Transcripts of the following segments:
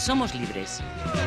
somos libres.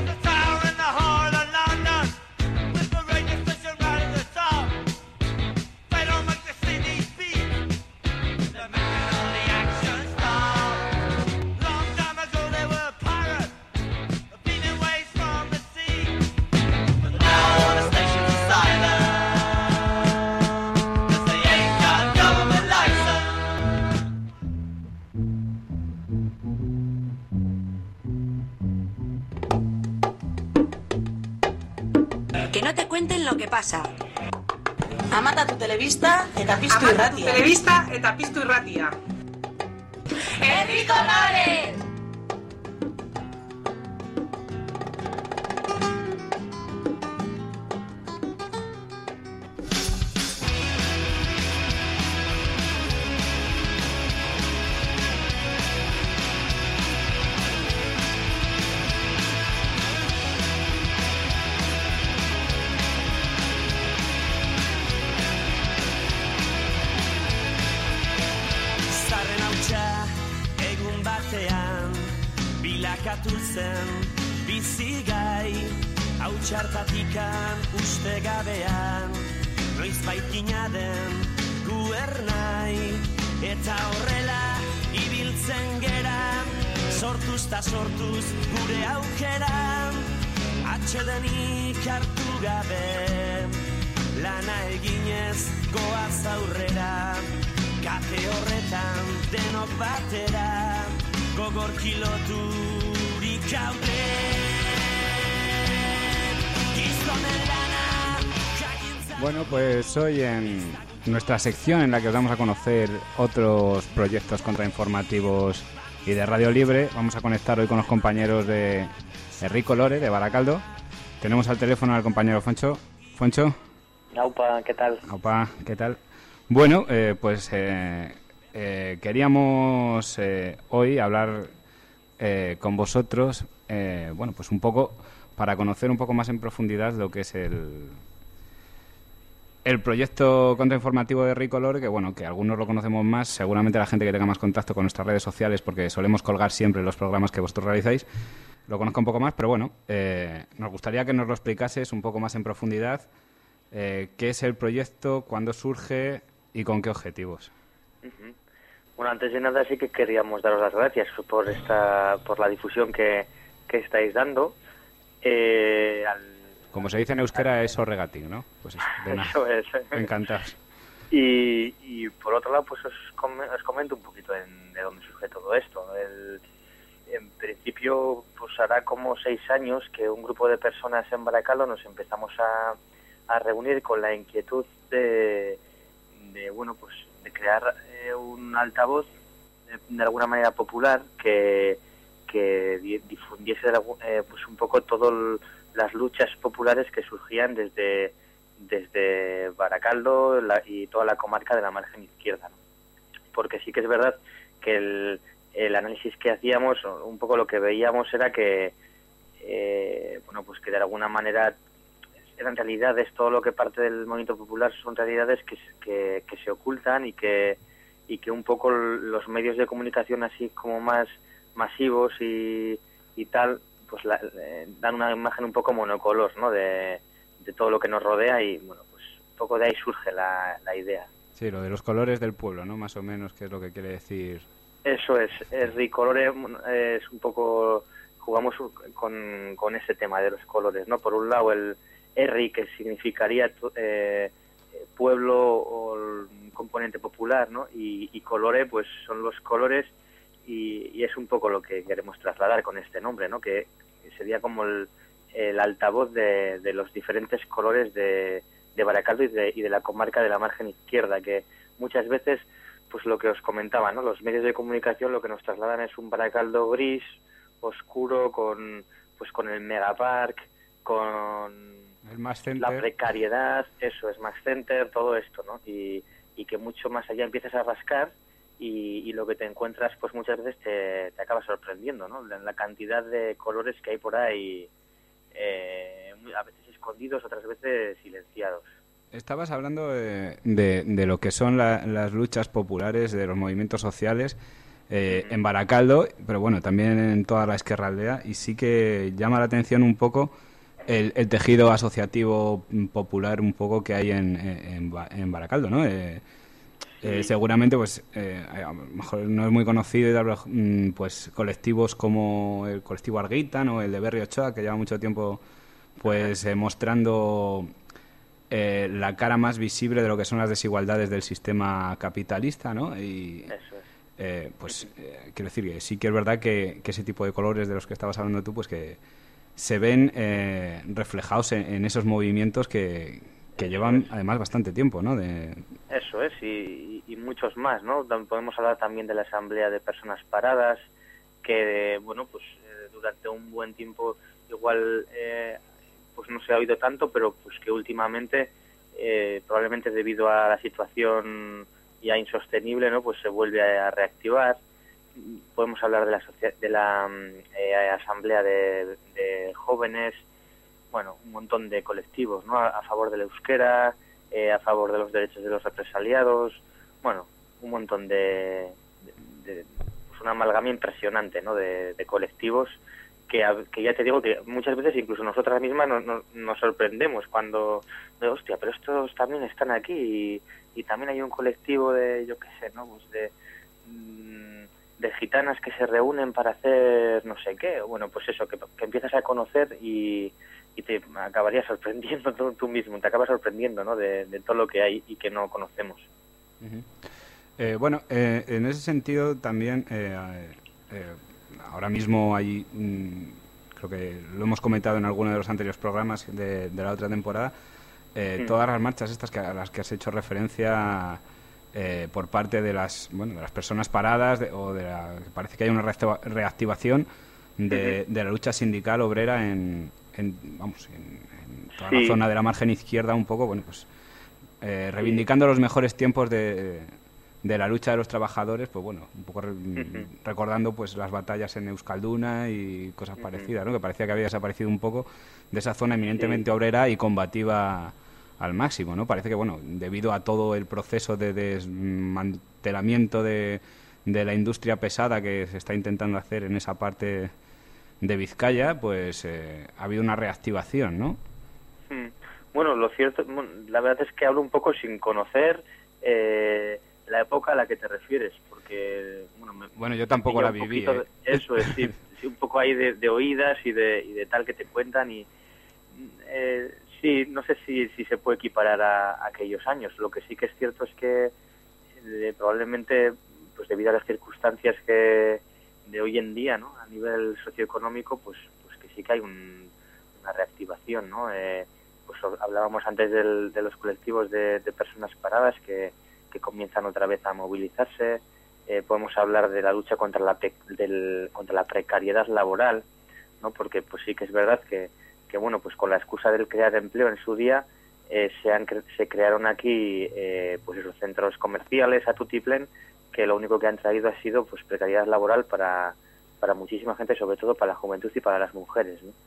Que no te cuenten lo que pasa. Amata tu telebista eta piztu irratia. Amata tu telebista eta piztu irratia. Herri Kolore! Bizigai hau txartatikan uste gabean noiz baitina den guernai eta horrela ibiltzen gera sortuz ta sortuz gure aukera atsedenik hartu gabe lana eginez goaz aurrera kate horretan denok batera gogor kiloturik gaude. Bueno, pues hoy en nuestra sección en la que os damos a conocer otros proyectos contrainformativos y de Radio Libre, vamos a conectar hoy con los compañeros de Herri Kolore, de Baracaldo. Tenemos al teléfono al compañero Foncho. Foncho. Aupa, ¿qué tal? Aupa, ¿qué tal? Bueno, queríamos hoy hablar con vosotros, bueno, pues un poco para conocer un poco más en profundidad lo que es el proyecto contrainformativo de Herri Kolore, que bueno, que algunos lo conocemos más, seguramente la gente que tenga más contacto con nuestras redes sociales, porque solemos colgar siempre los programas que vosotros realizáis, lo conozco un poco más, pero bueno, nos gustaría que nos lo explicases un poco más en profundidad, qué es el proyecto, cuándo surge y con qué objetivos. Uh-huh. Bueno, antes de nada sí que queríamos daros las gracias por la difusión que estáis dando. Como se dice en euskera, es horregatik, ¿no? Pues eso es. Encantados. Y por otro lado, pues os comento un poquito de dónde surge todo esto. En principio, pues hará como 6 años que un grupo de personas en Baracaldo nos empezamos a reunir con la inquietud de crear un altavoz de alguna manera popular que difundiese pues un poco todas las luchas populares que surgían desde Baracaldo y toda la comarca de la margen izquierda, ¿no? Porque sí que es verdad que el análisis que hacíamos, un poco lo que veíamos era que pues que de alguna manera eran realidades, todo lo que parte del movimiento popular son realidades que se ocultan y que un poco los medios de comunicación así como más masivos y tal, pues dan una imagen un poco monocolor, ¿no? De todo lo que nos rodea y bueno, pues un poco de ahí surge la idea. Sí, lo de los colores del pueblo, ¿no? Más o menos, que es lo que quiere decir. Eso es, Herri Kolore es un poco, jugamos con ese tema de los colores, ¿no? Por un lado el Herri, que significaría pueblo o un componente popular, ¿no? Y Kolore, pues son los colores y es un poco lo que queremos trasladar con este nombre, ¿no? Que sería como el altavoz de los diferentes colores de Baracaldo y de la comarca de la margen izquierda, que muchas veces, pues lo que os comentaba, ¿no? Los medios de comunicación lo que nos trasladan es un Baracaldo gris, oscuro, con el megapark, con el Max Center, la precariedad, eso es Max Center, todo esto, ¿no? Y que mucho más allá empiezas a rascar y lo que te encuentras, pues muchas veces te acaba sorprendiendo, ¿no? La cantidad de colores que hay por ahí, a veces escondidos, otras veces silenciados. Estabas hablando de lo que son las luchas populares, de los movimientos sociales. en Baracaldo, pero bueno, también en toda la Ezkerraldea, y sí que llama la atención un poco el tejido asociativo popular un poco que hay en Baracaldo, ¿no? Seguramente, pues, a lo mejor no es muy conocido, pues, colectivos como el colectivo Arguita, ¿no? El de Berri Ochoa, que lleva mucho tiempo, pues, mostrando la cara más visible de lo que son las desigualdades del sistema capitalista, ¿no? Y Eso es. quiero decir que sí que es verdad que ese tipo de colores de los que estabas hablando tú, pues que se ven reflejados en esos movimientos que llevan además bastante tiempo, ¿no? Eso es, y muchos más, ¿no? Podemos hablar también de la Asamblea de Personas Paradas, que, bueno, pues durante un buen tiempo igual pues no se ha oído tanto, pero pues que últimamente, probablemente debido a la situación ya insostenible, ¿no? Pues se vuelve a reactivar. Podemos hablar de la Asamblea de Jóvenes, bueno, un montón de colectivos, ¿no? A favor del euskera, a favor de los derechos de los represaliados, bueno, un montón de pues una amalgama impresionante, ¿no? De colectivos que ya te digo que muchas veces incluso nosotras mismas nos sorprendemos cuando, hostia, pero estos también están aquí y también hay un colectivo de, yo qué sé, ¿no? Pues de gitanas que se reúnen para hacer no sé qué. Bueno, pues eso, que empiezas a conocer y te acabarías sorprendiendo tú mismo, te acabas sorprendiendo, ¿no? De todo lo que hay y que no conocemos. Uh-huh. Bueno, en ese sentido también ahora mismo hay, creo que lo hemos comentado en alguno de los anteriores programas de la otra temporada, todas las marchas estas a las que has hecho referencia por parte de las personas paradas que parece que hay una reactivación de la lucha sindical obrera en toda la zona de la margen izquierda un poco, bueno, pues reivindicando los mejores tiempos de la lucha de los trabajadores, pues bueno, un poco recordando pues las batallas en Euskalduna y cosas parecidas, ¿no? Que parecía que había desaparecido un poco de esa zona eminentemente obrera y combativa al máximo, ¿no? Parece que, bueno, debido a todo el proceso de desmantelamiento de la industria pesada que se está intentando hacer en esa parte de Vizcaya, pues ha habido una reactivación, ¿no? Bueno, lo cierto, la verdad es que hablo un poco sin conocer la época a la que te refieres, porque bueno, yo tampoco la viví. Eso es, sí, un poco ahí de oídas y de tal que te cuentan y sí, no sé si se puede equiparar a aquellos años. Lo que sí que es cierto es que probablemente, pues debido a las circunstancias que de hoy en día, ¿no? A nivel socioeconómico, pues que sí que hay una reactivación, ¿no? Pues hablábamos antes de los colectivos de personas paradas que comienzan otra vez a movilizarse. Podemos hablar de la lucha contra la precariedad laboral, ¿no? Porque pues sí que es verdad que bueno, pues con la excusa del crear empleo en su día se crearon aquí pues esos centros comerciales a tutiplén, que lo único que han traído ha sido pues precariedad laboral para muchísima gente, sobre todo para la juventud y para las mujeres, ¿no?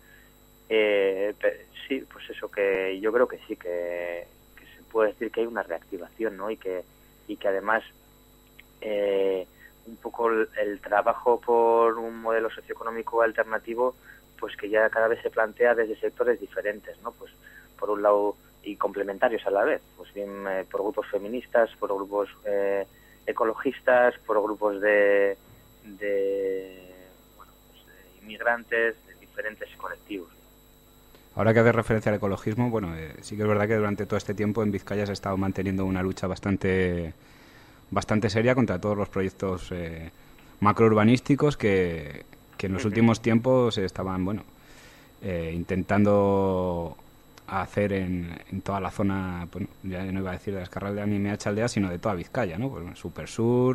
Sí, pues eso, que yo creo que sí que se puede decir que hay una reactivación, ¿no? Y que además un poco el trabajo por un modelo socioeconómico alternativo, pues que ya cada vez se plantea desde sectores diferentes, ¿no? Pues por un lado, y complementarios a la vez, pues bien por grupos feministas, por grupos ecologistas, por grupos de inmigrantes, de diferentes colectivos. Ahora que haces referencia al ecologismo, bueno, sí que es verdad que durante todo este tiempo en Vizcaya se ha estado manteniendo una lucha bastante seria contra todos los proyectos macrourbanísticos que en los últimos tiempos se estaban, bueno, intentando hacer en toda la zona, bueno, ya no iba a decir de la Ezkerraldea ni Meatzaldea, sino de toda Vizcaya, ¿no? Pues Supersur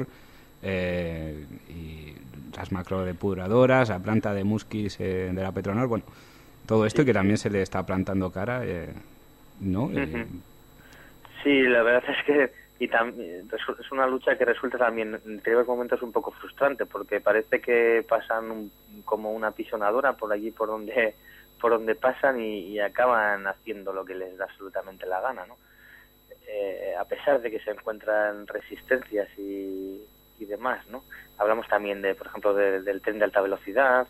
y las macrodepuradoras, la planta de Muskis de la Petronor, bueno, todo esto que también se le está plantando cara, ¿no? Sí, la verdad es que es una lucha que resulta también en determinados momentos un poco frustrante, porque parece que pasan como una pisonadora por allí por donde pasan y acaban haciendo lo que les da absolutamente la gana, ¿no? A pesar de que se encuentran resistencias y y demás, ¿no? Hablamos también de, por ejemplo, del tren de alta velocidad,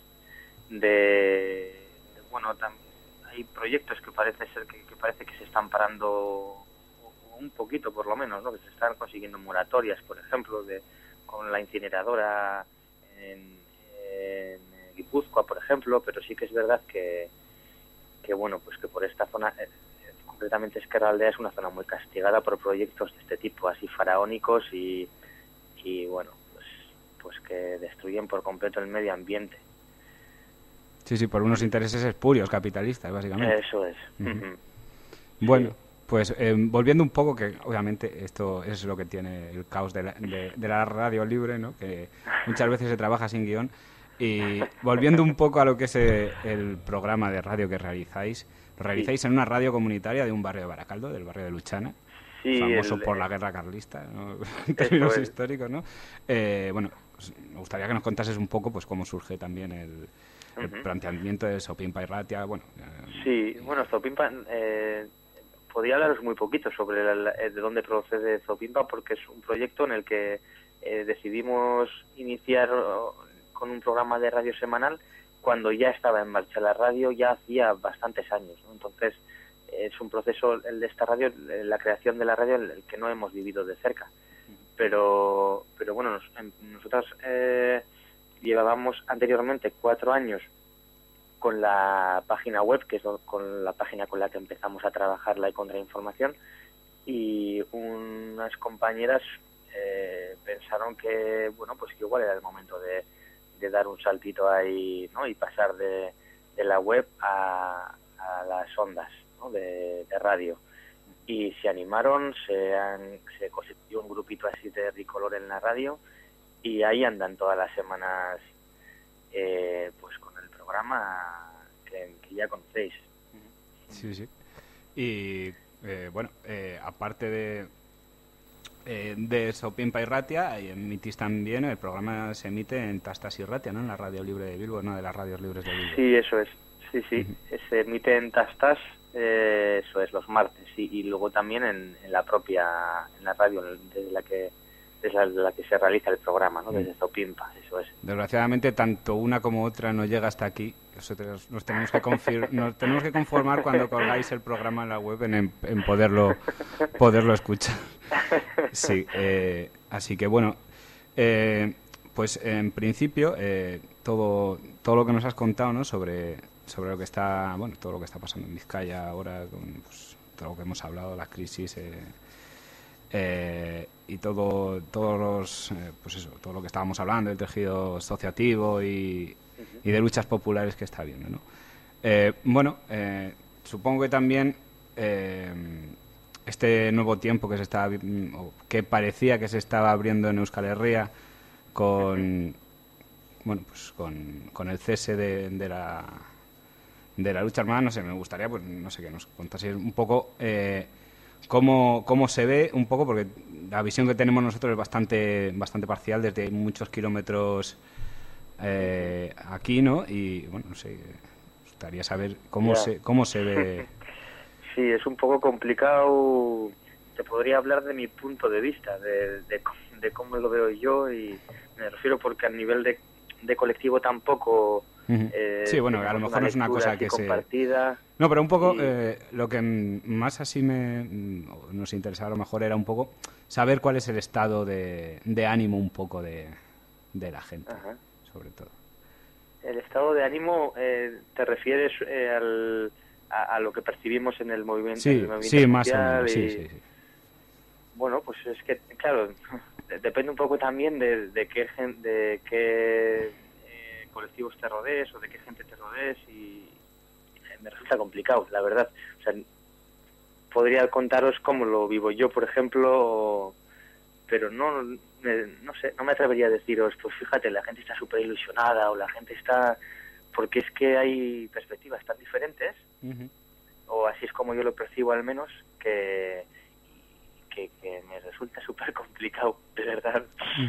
bueno, también hay proyectos que parece ser que parece que se están parando un poquito, por lo menos, ¿no? Que se están consiguiendo moratorias, por ejemplo, con la incineradora en Guipúzcoa, por ejemplo, pero sí que es verdad que bueno, pues que por esta zona, concretamente Ezkerraldea, es una zona muy castigada por proyectos de este tipo, así faraónicos y bueno, pues que destruyen por completo el medio ambiente. Sí, por unos intereses espurios capitalistas, básicamente. Eso es. Uh-huh. Bueno, pues volviendo un poco, que obviamente esto es lo que tiene el caos de la radio libre, ¿no? Que muchas veces se trabaja sin guión. Y volviendo un poco a lo que es el programa de radio que realizáis, lo realizáis en una radio comunitaria de un barrio de Baracaldo, del barrio de Luchana, famoso por la guerra carlista, ¿no? En términos históricos, ¿no? Bueno, pues me gustaría que nos contases un poco pues cómo surge también el planteamiento de Zopimpa y Ratia. Bueno, sí, bueno, Zopimpa, podría hablaros muy poquito sobre de dónde procede Zopimpa, porque es un proyecto en el que decidimos iniciar con un programa de radio semanal cuando ya estaba en marcha la radio, ya hacía bastantes años, ¿no? Entonces es un proceso, el de esta radio, la creación de la radio, el que no hemos vivido de cerca, pero bueno, nosotros llevábamos anteriormente 4 años con la página web, que es con la página con la que empezamos a trabajar la contrainformación, y unas compañeras pensaron que bueno, pues que igual era el momento de dar un saltito ahí, ¿no? Y pasar de la web a las ondas, ¿no? de radio. Y se animaron, se constituyó un grupito así de Ricolor en la radio, y ahí andan todas las semanas pues con el programa que ya conocéis. Sí. Y bueno, aparte de Zopimpa y Ratia, emitís también, el programa se emite en Tastas y Ratia, ¿no? En la Radio Libre de Bilbo, una de las radios libres de Bilbo. Sí, eso es. Sí. Se emite en Tastas, eso es, los martes, y luego también en la radio desde la que se realiza el programa, ¿no? Desde Zopimpa, eso es. Desgraciadamente, tanto una como otra no llega hasta aquí. Nosotros nos tenemos que conformar cuando colgáis el programa en la web en poderlo escuchar. Sí, así que bueno, pues en principio todo lo que nos has contado, ¿no? sobre lo que está, bueno, todo lo que está pasando en Vizcaya ahora, con pues, todo lo que hemos hablado, la crisis y todos los pues eso, todo lo que estábamos hablando del tejido asociativo y de luchas populares que está habiendo, ¿no? Bueno, supongo que también este nuevo tiempo que parecía que se estaba abriendo en Euskal Herria con el cese de la lucha armada, no sé, me gustaría, pues no sé, que nos contaseis un poco cómo se ve un poco, porque la visión que tenemos nosotros es bastante parcial desde muchos kilómetros aquí, ¿no? Y bueno, no sé, me gustaría saber cómo se ve. Sí, es un poco complicado. Te podría hablar de mi punto de vista, de cómo lo veo yo, y me refiero porque a nivel de colectivo tampoco. Sí, bueno, a lo mejor no es una cosa que compartida. No, pero un poco lo que más así nos interesaba a lo mejor era un poco saber cuál es el estado de ánimo un poco de la gente. Ajá. Sobre todo. El estado de ánimo, ¿te refieres a lo que percibimos en el movimiento? Sí, más o menos, sí. Bueno, pues es que, claro, depende un poco también de qué colectivos te rodees o de qué gente te rodees, y me resulta complicado, la verdad. O sea, podría contaros cómo lo vivo yo, por ejemplo, pero no sé, no me atrevería a deciros, pues fíjate, la gente está súper ilusionada, o la gente está... Porque es que hay perspectivas tan diferentes, o así es como yo lo percibo al menos, que me resulta súper complicado, de verdad.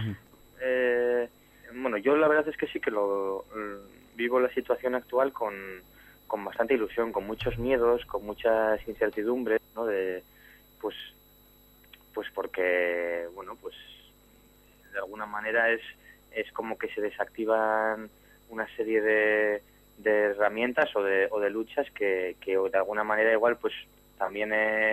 Bueno, yo la verdad es que sí que vivo la situación actual con bastante ilusión, con muchos miedos, con muchas incertidumbres, ¿no? Pues porque, bueno, pues de alguna manera es como que se desactivan una serie de herramientas o de luchas que de alguna manera igual pues también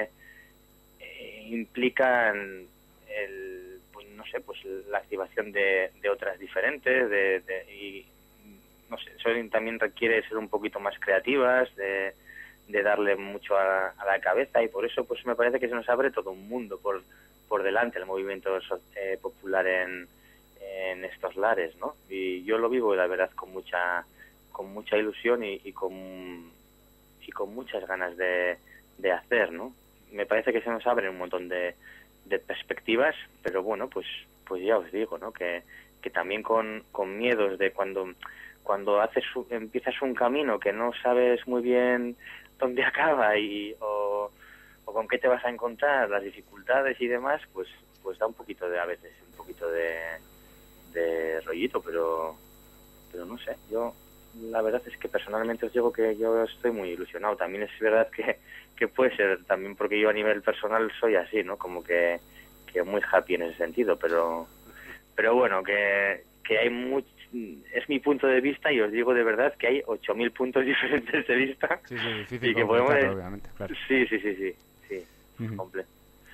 implican pues no sé, pues la activación de otras diferentes y no sé, eso también requiere ser un poquito más creativas, de darle mucho a la cabeza, y por eso pues me parece que se nos abre todo un mundo por delante el movimiento popular en estos lares, ¿no? Y yo lo vivo, la verdad, con mucha ilusión y con muchas ganas de hacer, ¿no? Me parece que se nos abren un montón de perspectivas, pero bueno, pues ya os digo, ¿no? Que también con miedos de cuando empiezas un camino que no sabes muy bien dónde acaba o con qué te vas a encontrar, las dificultades y demás, pues da un poquito de rollito, pero no sé, yo la verdad es que personalmente os digo que yo estoy muy ilusionado. También es verdad que puede ser también porque yo a nivel personal soy así, ¿no? Como que muy happy en ese sentido, pero bueno, que hay mucho, es mi punto de vista, y os digo de verdad que hay 8.000 puntos diferentes de vista. Sí, difícil y que podemos, obviamente, claro. Sí, completo.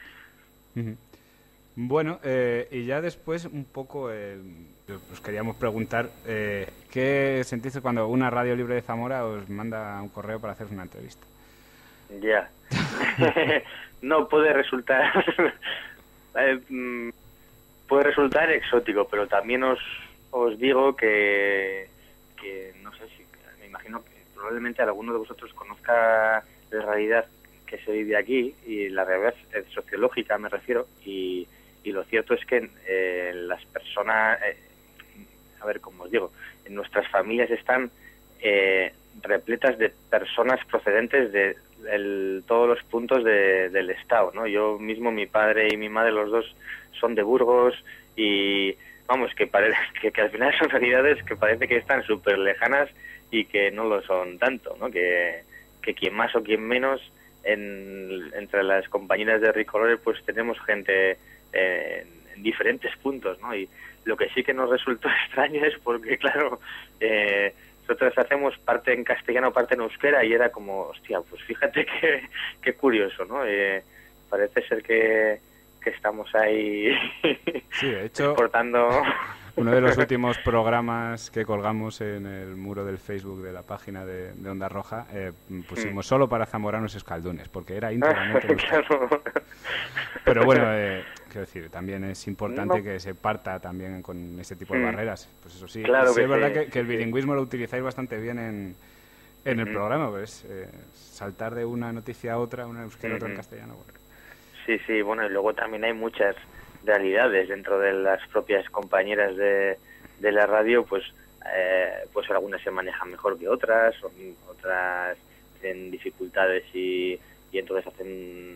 Bueno, y ya después un poco os queríamos preguntar ¿qué sentís cuando una radio libre de Zamora os manda un correo para hacer una entrevista? Ya. No, puede resultar exótico, pero también os digo que no sé si, me imagino que probablemente alguno de vosotros conozca la realidad que se vive aquí, y la realidad sociológica me refiero, y lo cierto es que las personas, a ver, como os digo, en nuestras familias están repletas de personas procedentes de todos los puntos del estado, ¿no? Yo mismo, mi padre y mi madre, los dos son de Burgos, y vamos, que al final son realidades que parece que están súper lejanas y que no lo son tanto, ¿no? Que quien más o quien menos entre las compañeras de Ricolore pues tenemos gente en diferentes puntos, ¿no? Y lo que sí que nos resultó extraño es porque, claro, nosotros hacemos parte en castellano, parte en euskera, y era como, hostia, pues fíjate qué curioso, ¿no? Parece ser que estamos ahí sí, de hecho, exportando. Uno de los últimos programas que colgamos en el muro del Facebook de la página de Onda Roja pusimos solo para zamoranos escaldunes, porque era íntegramente claro. Pero bueno, quiero decir, también es importante que se parta también con ese tipo de barreras. Pues eso sí, claro, sí, es verdad que el bilingüismo lo utilizáis bastante bien en el programa, pues saltar de una noticia a otra, una en euskera, otra en castellano. Bueno. Sí, bueno, y luego también hay muchas realidades dentro de las propias compañeras de la radio, pues algunas se manejan mejor que otras tienen dificultades y entonces hacen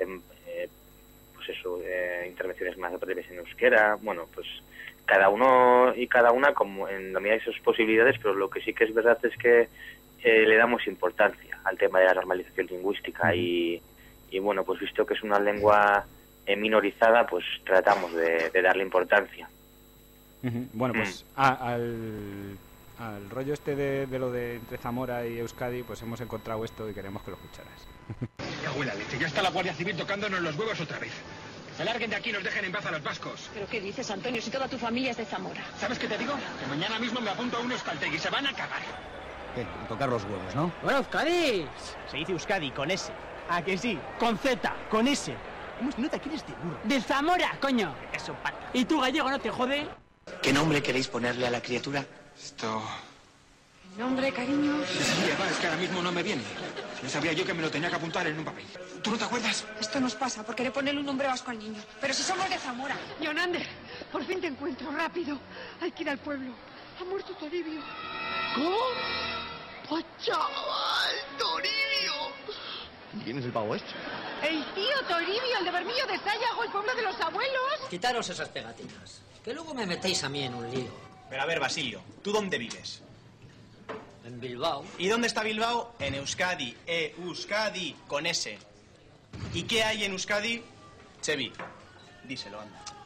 intervenciones más breves en euskera. Bueno, pues cada uno y cada una como en la medida de sus posibilidades, pero lo que sí que es verdad es que le damos importancia al tema de la normalización lingüística y bueno, pues visto que es una lengua minorizada, pues tratamos de darle importancia. Bueno, pues al rollo este de lo de entre Zamora y Euskadi, pues hemos encontrado esto y queremos que lo escucharas. Abuela leche, ya está la Guardia Civil tocándonos los huevos otra vez. Que se larguen de aquí y nos dejen en paz a los vascos. ¿Pero qué dices, Antonio, si toda tu familia es de Zamora? ¿Sabes qué te digo? Que mañana mismo me apunto a un euskaltegui y se van a cagar. ¿Qué? Tocar los huevos, ¿no? Bueno, Euskadi. Se dice Euskadi con S. ¿A que sí? Con Z, con S. ¿Cómo se nota que eres de burro? ¡De Zamora, coño! Eso, pata. ¿Y tú, gallego, no te jode? ¿Qué nombre queréis ponerle a la criatura? Esto... ¿Nombre, cariño? Sí, es que ahora mismo no me viene. No sabía yo que me lo tenía que apuntar en un papel. ¿Tú no te acuerdas? Esto nos pasa por querer ponerle un nombre vasco al niño. Pero si somos de Zamora. Yonander, por fin te encuentro, rápido. Hay que ir al pueblo. Ha muerto Toribio. ¿Cómo? ¡Oh, chaval! ¡Toribio! ¿Quién es el pavo este? El tío Toribio, el de Bermillo de Sayago, el pueblo de los abuelos. Quitaros esas pegatinas, que luego me metéis a mí en un lío. Pero a ver, Basilio, ¿tú dónde vives? En Bilbao. ¿Y dónde está Bilbao? En Euskadi. Euskadi, con S. ¿Y qué hay en Euskadi? Chevi, díselo, anda.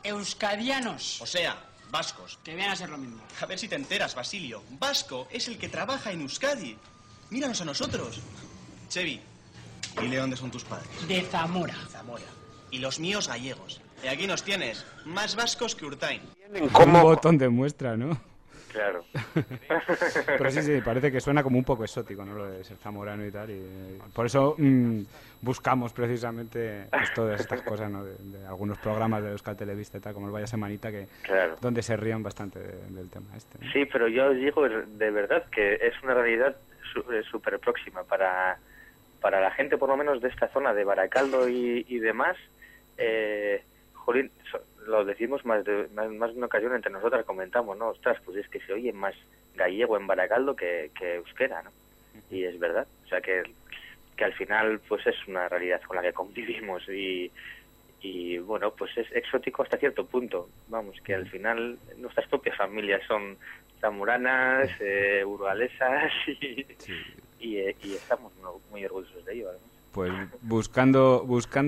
euskadianos. O sea, vascos. Que vienen a ser lo mismo. A ver si te enteras, Basilio. Vasco es el que trabaja en Euskadi. Míranos a nosotros. Chevi, dile dónde son tus padres. De Zamora. Zamora. Y los míos gallegos. Y aquí nos tienes, más vascos que Urtain. Un botón de muestra, ¿no? Claro. Pero sí, parece que suena como un poco exótico, ¿no? Lo de ser zamorano y tal. Y por eso buscamos precisamente pues, todas estas cosas, ¿no? De algunos programas de Euskal Televista y tal, como el Vaya Semanita, que donde se rían bastante del tema este, ¿no? Sí, pero yo os digo de verdad que es una realidad súper próxima para la gente, por lo menos de esta zona de Baracaldo y demás. Jolín, lo decimos más de una ocasión entre nosotras, comentamos, ¿no? Ostras, pues es que se oye más gallego en Baracaldo que euskera, ¿no? Y es verdad, o sea que al final pues es una realidad con la que convivimos y bueno, pues es exótico hasta cierto punto, vamos, que al final nuestras propias familias son zamoranas, uralesas y estamos muy orgullosos de ello, además. Pues buscando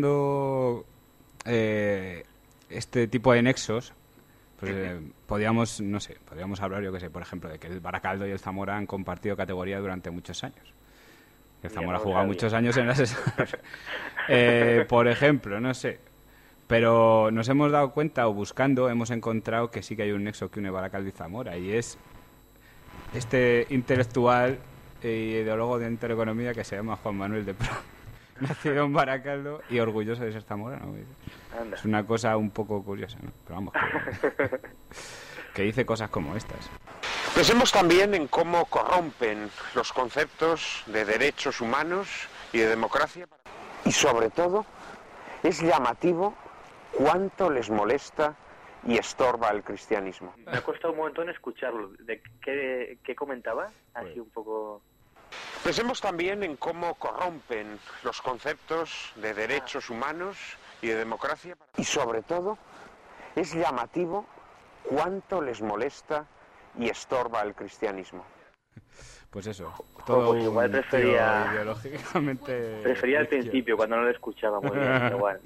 este tipo de nexos, pues podríamos hablar, yo que sé, por ejemplo, de que el Baracaldo y el Zamora han compartido categoría durante muchos años. El Zamora ha jugado muchos años en las por ejemplo, no sé. Pero nos hemos dado cuenta, o buscando, hemos encontrado que sí que hay un nexo que une Baracaldo y Zamora, y es este intelectual e ideólogo de intereconomía que se llama Juan Manuel de Pro. Nacido en Baracaldo y orgulloso de ser zamorano. Es una cosa un poco curiosa, ¿no? Pero vamos, que dice cosas como estas. Pensemos también en cómo corrompen los conceptos de derechos humanos y de democracia. Y sobre todo, es llamativo cuánto les molesta y estorba el cristianismo. Me ha costado un montón escucharlo. ¿De qué comentaba? Así un poco... Pensemos también en cómo corrompen los conceptos de derechos humanos y de democracia. Y sobre todo, es llamativo cuánto les molesta y estorba el cristianismo. Pues eso, todo pues igual prefería ideológicamente... Prefería al principio, cuando no lo escuchaba muy bien, igual.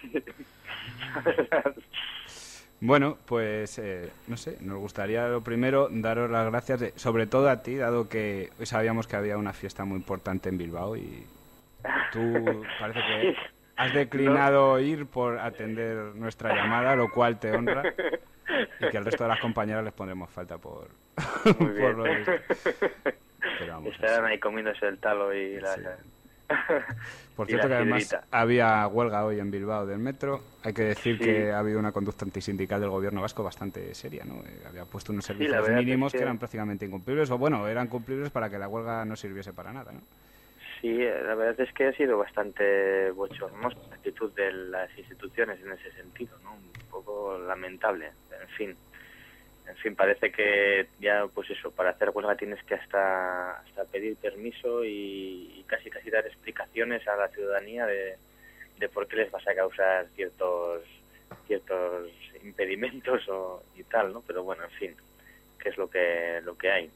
Bueno, pues no sé, nos gustaría lo primero daros las gracias, sobre todo a ti, dado que hoy sabíamos que había una fiesta muy importante en Bilbao y tú parece que has declinado ir por atender nuestra llamada, lo cual te honra, y que al resto de las compañeras les pondremos falta por lo de esto. Pero vamos, estarán ahí comiéndose el talo y la... Sí. Por cierto que además había huelga hoy en Bilbao del metro. Hay que decir que ha habido una conducta antisindical del gobierno vasco bastante seria, ¿no? Había puesto unos servicios mínimos que eran prácticamente incumplibles, o bueno, eran cumplibles para que la huelga no sirviese para nada, ¿no? Sí, la verdad es que ha sido bastante bochornosa la actitud de las instituciones en ese sentido, ¿no? Un poco lamentable, en fin, parece que ya, pues eso, para hacer huelga tienes que hasta pedir permiso y casi dar explicaciones a la ciudadanía de por qué les vas a causar ciertos impedimentos y tal, ¿no? Pero bueno, en fin, que es lo que hay.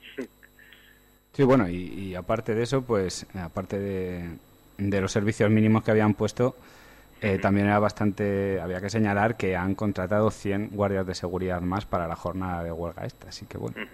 Sí, bueno, y aparte de eso, pues, aparte de los servicios mínimos que habían puesto, también había que señalar que han contratado 100 guardias de seguridad más para la jornada de huelga esta, así que bueno,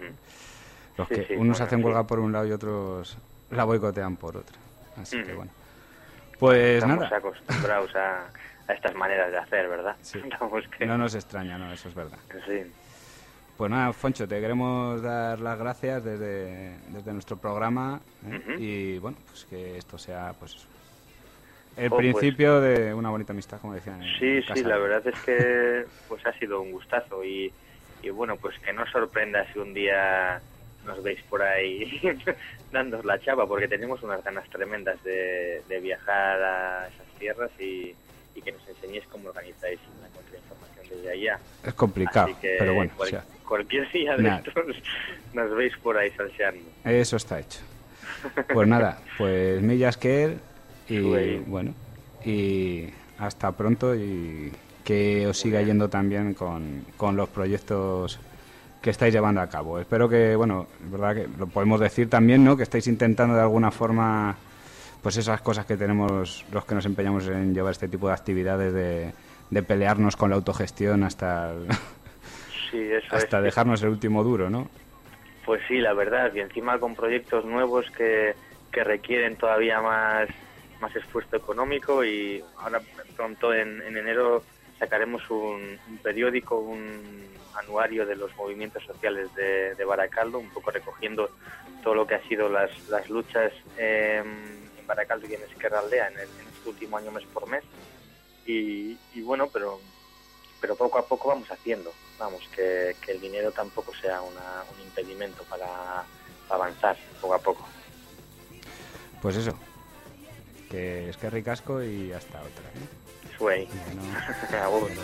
unos hacen huelga por un lado y otros la boicotean por otro, así que bueno, pues estamos nada, acostumbrados a estas maneras de hacer, ¿verdad? Sí. No nos extraña, no, eso es verdad. Sí. Pues nada, Foncho, te queremos dar las gracias desde nuestro programa, y bueno, pues que esto sea pues el principio de una bonita amistad, como decían. Sí, la verdad es que pues ha sido un gustazo y bueno, pues que no sorprenda si un día nos veis por ahí dándos la chapa, porque tenemos unas ganas tremendas de viajar a esas tierras y que nos enseñéis cómo organizáis la contrainformación desde allá. Es complicado, así que pero bueno, cualquier día de estos nos veis por ahí salseando. Eso está hecho. Pues nada, pues millas que él. Y bueno, y hasta pronto, y que os siga yendo también con los proyectos que estáis llevando a cabo. Espero que, bueno, es verdad que lo podemos decir también, ¿no? Que estáis intentando de alguna forma, pues esas cosas que tenemos los que nos empeñamos en llevar este tipo de actividades de de pelearnos con la autogestión hasta dejarnos el último duro, ¿no? Pues sí, la verdad, y encima con proyectos nuevos que requieren todavía más esfuerzo económico, y ahora pronto en enero sacaremos un periódico, un anuario de los movimientos sociales de Baracaldo, un poco recogiendo todo lo que ha sido las luchas en Baracaldo y en Ezkerra Aldea en este último año mes por mes, y bueno, pero poco a poco vamos haciendo, que el dinero tampoco sea un impedimento para avanzar poco a poco. Pues eso, que es que ricasco y hasta otra, ¿eh? Suey. Bueno.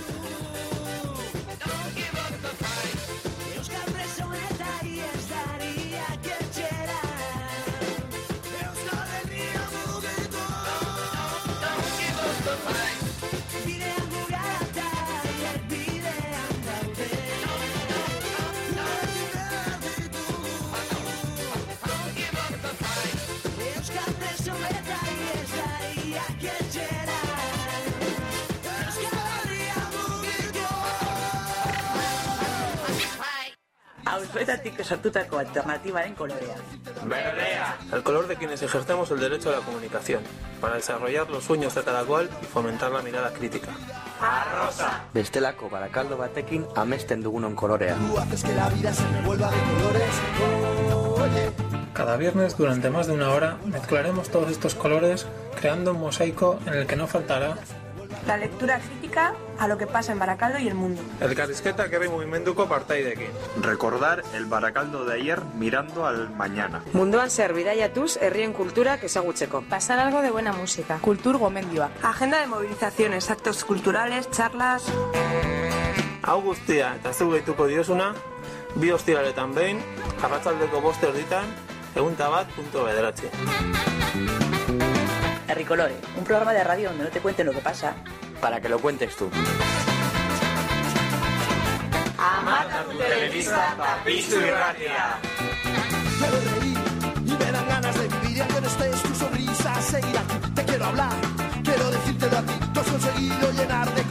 Auzoetatik sortutako alternatibaren kolorea. Berrea. El color de quienes ejercemos el derecho a la comunicación, para desarrollar los sueños de cada cual y fomentar la mirada crítica. Rosa. Bestelako Barakaldo batekin amesten dugunon kolorea. Tú haces que la vida se revuelva de colores. Oye. Cada viernes, durante más de una hora, mezclaremos todos estos colores, creando un mosaico en el que no faltará la lectura crítica a lo que pasa en Barakaldo y el mundo. Elkarrizketa herri mugimenduko partaideekin. Recordar el Barakaldo de ayer mirando al mañana. Munduan zer bidaiatuz herrien kulturak ezagutzeko. Pasar algo de buena música. Kultur gomendioa. Agenda de movilizaciones, actos culturales, charlas. Hau guztia eta zu gehituko diosuna, bi ostiraletan behin, arratsaldeko 5:00 101.9. Herricolore, un programa de radio donde no te cuenten lo que pasa, para que lo cuentes tú. Amata tu telebista eta piztu irratia. Quiero reír y me dan ganas de vivir, y aunque no estés, tu sonrisa seguirá aquí. Te quiero hablar, quiero decírtelo a ti. Tú has conseguido llenar de